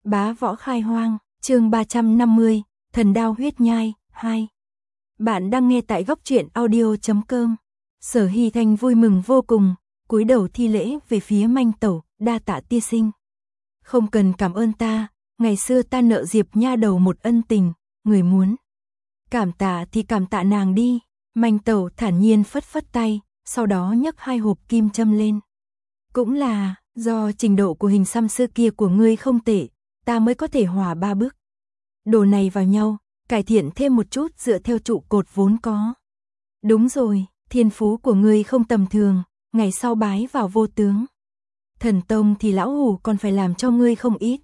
Bá võ khai hoang, chương 350, thần đao huyết nhai, 2. Bạn đang nghe tại góc truyện audio.com. Sở Hy Thanh vui mừng vô cùng, cúi đầu thi lễ về phía Manh Tẩu, đa tạ tiên sinh. Không cần cảm ơn ta, ngày xưa ta nợ Diệp nha đầu một ân tình, người muốn cảm tạ thì cảm tạ nàng đi. Manh Tẩu thản nhiên phất phất tay, sau đó nhấc 2 hộp kim châm lên. Cũng là, do trình độ của hình xăm xưa kia của ngươi không tệ, ta mới có thể hòa 3 bước. Đồ này vào nhau, cải thiện thêm một chút dựa theo trụ cột vốn có. Đúng rồi, thiên phú của ngươi không tầm thường, ngày sau bái vào vô tướng thần tông thì lão hủ còn phải làm cho ngươi không ít.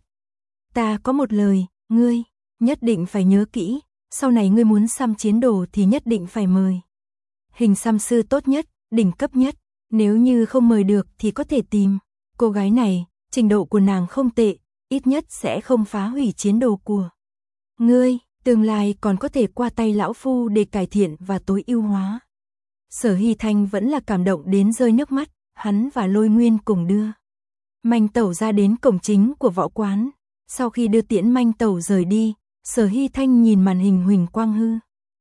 Ta có một lời, ngươi nhất định phải nhớ kỹ, sau này ngươi muốn xăm chiến đồ thì nhất định phải mời hình xăm sư tốt nhất, đỉnh cấp nhất, nếu như không mời được thì có thể tìm cô gái này, trình độ của nàng không tệ, ít nhất sẽ không phá hủy chiến đồ của ngươi, tương lai còn có thể qua tay lão phu để cải thiện và tối ưu hóa. Sở Hy Thanh vẫn là cảm động đến rơi nước mắt, hắn và Lôi Nguyên cùng đưa Manh Tẩu ra đến cổng chính của võ quán. Sau khi đưa tiễn Manh Tẩu rời đi, Sở Hy Thanh nhìn màn hình huỳnh quang hư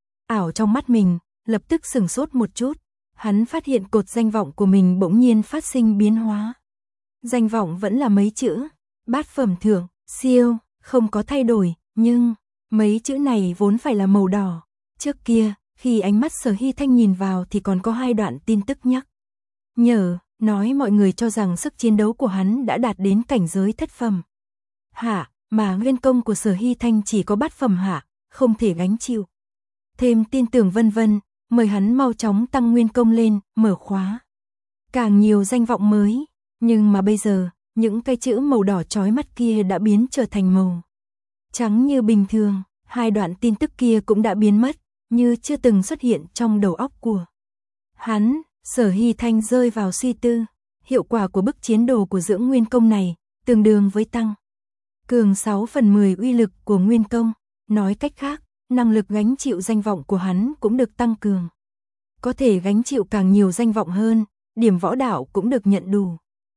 ảo trong mắt mình, lập tức sửng sốt một chút. Hắn phát hiện cột danh vọng của mình bỗng nhiên phát sinh biến hóa. Danh vọng vẫn là mấy chữ, bát phẩm thượng, siêu, không có thay đổi, nhưng mấy chữ này vốn phải là màu đỏ. Trước kia, khi ánh mắt Sở Hy Thanh nhìn vào thì còn có 2 đoạn tin tức nhắc nhở, nói mọi người cho rằng sức chiến đấu của hắn đã đạt đến cảnh giới thất phẩm hạ, mà nguyên công của Sở Hy Thanh chỉ có bát phẩm hạ, không thể gánh chịu. Thêm tin tưởng vân vân, mời hắn mau chóng tăng nguyên công lên, mở khóa càng nhiều danh vọng mới. Nhưng mà bây giờ, những cái chữ màu đỏ chói mắt kia đã biến trở thành màu trắng như bình thường. 2 đoạn tin tức kia cũng đã biến mất, như chưa từng xuất hiện trong đầu óc của hắn. Sở Hy Thanh rơi vào suy tư. Hiệu quả của bức chiến đồ của dưỡng nguyên công này tương đương với tăng cường 6/10 uy lực của nguyên công. Nói cách khác, năng lực gánh chịu danh vọng của hắn cũng được tăng cường. Có thể gánh chịu càng nhiều danh vọng hơn, điểm võ đạo cũng được nhận đủ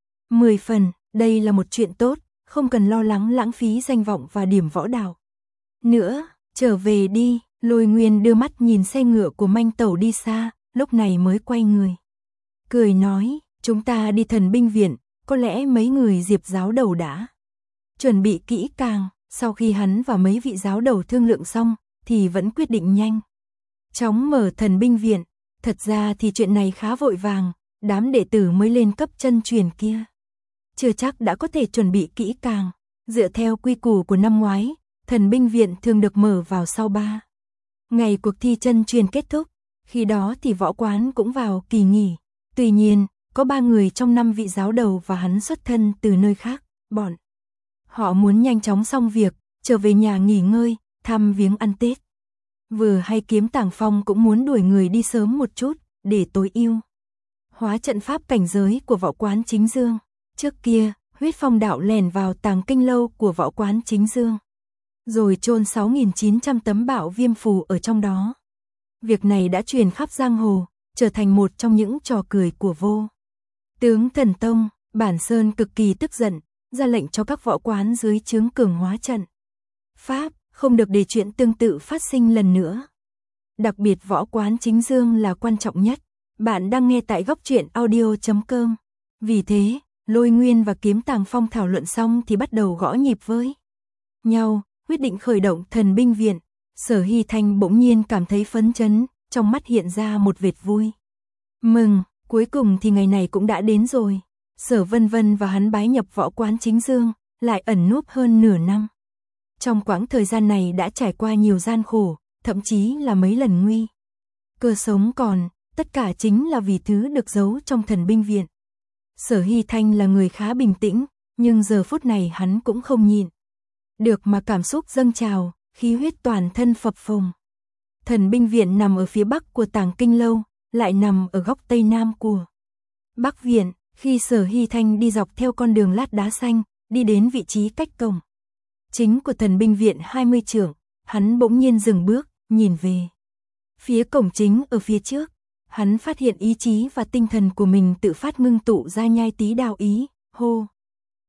10 phần. Đây là một chuyện tốt, không cần lo lắng lãng phí danh vọng và điểm võ đạo nữa. Trở về đi. Lôi Nguyên đưa mắt nhìn xe ngựa của Manh Tẩu đi xa, lúc này mới quay người cười nói, chúng ta đi thần binh viện, có lẽ mấy người Diệp giáo đầu đã chuẩn bị kỹ càng. Sau khi hắn và mấy vị giáo đầu thương lượng xong, thì vẫn quyết định nhanh chóng mở thần binh viện. Thật ra thì chuyện này khá vội vàng, đám đệ tử mới lên cấp chân truyền kia chưa chắc đã có thể chuẩn bị kỹ càng. Dựa theo quy củ của năm ngoái, thần binh viện thường được mở vào sau 3 ngày cuộc thi chân truyền kết thúc, khi đó thì võ quán cũng vào kỳ nghỉ. Tuy nhiên, có 3 người trong 5 vị giáo đầu và hắn xuất thân từ nơi khác, bọn họ muốn nhanh chóng xong việc, trở về nhà nghỉ ngơi, thăm viếng ăn Tết. Vừa hay Kiếm Tàng Phong cũng muốn đuổi người đi sớm một chút, để tối ưu hóa trận pháp cảnh giới của võ quán Chính Dương. Trước kia, Huyết Phong đạo lèn vào tàng kinh lâu của võ quán Chính Dương, rồi chôn 6.900 tấm bạo viêm phù ở trong đó. Việc này đã truyền khắp giang hồ, trở thành một trong những trò cười của vô tướng thần tông. Bản Sơn cực kỳ tức giận, ra lệnh cho các võ quán dưới trướng cường hóa trận pháp, không được để chuyện tương tự phát sinh lần nữa. Đặc biệt võ quán Chính Dương là quan trọng nhất. Bạn đang nghe tại góc truyện audio.com. Vì thế, Lôi Nguyên và Kiếm Tàng Phong thảo luận xong thì bắt đầu gõ nhịp với nhau, quyết định khởi động thần binh viện. Sở Hy Thanh bỗng nhiên cảm thấy phấn chấn, trong mắt hiện ra một vệt vui mừng. Cuối cùng thì ngày này cũng đã đến rồi. Sở Vân Vân và hắn bái nhập võ quán Chính Dương, lại ẩn núp hơn nửa năm. Trong quãng thời gian này đã trải qua nhiều gian khổ, thậm chí là mấy lần nguy cơ sống còn, tất cả chính là vì thứ được giấu trong thần binh viện. Sở Hy Thanh là người khá bình tĩnh, nhưng giờ phút này hắn cũng không nhịn được mà cảm xúc dâng trào, khí huyết toàn thân phập phồng. Thần binh viện nằm ở phía bắc của tàng kinh lâu, lại nằm ở góc tây nam của Bắc viện. Khi Sở Hy Thanh đi dọc theo con đường lát đá xanh, đi đến vị trí cách cổng chính của thần binh viện 20 trượng, hắn bỗng nhiên dừng bước, nhìn về phía cổng chính ở phía trước. Hắn phát hiện ý chí và tinh thần của mình tự phát ngưng tụ ra nhai tí đạo ý, hô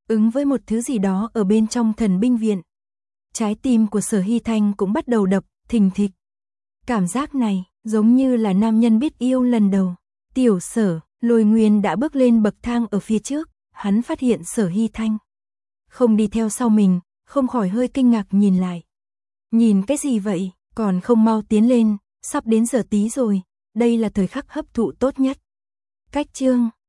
ứng với một thứ gì đó ở bên trong thần binh viện. Trái tim của Sở Hy Thanh cũng bắt đầu đập, thình thịch. Cảm giác này, giống như là nam nhân biết yêu lần đầu. Tiểu Sở, Lôi Nguyên đã bước lên bậc thang ở phía trước, hắn phát hiện Sở Hy Thanh không đi theo sau mình, không khỏi hơi kinh ngạc nhìn lại. Nhìn cái gì vậy, còn không mau tiến lên, sắp đến giờ tí rồi, đây là thời khắc hấp thụ tốt nhất. Cách chương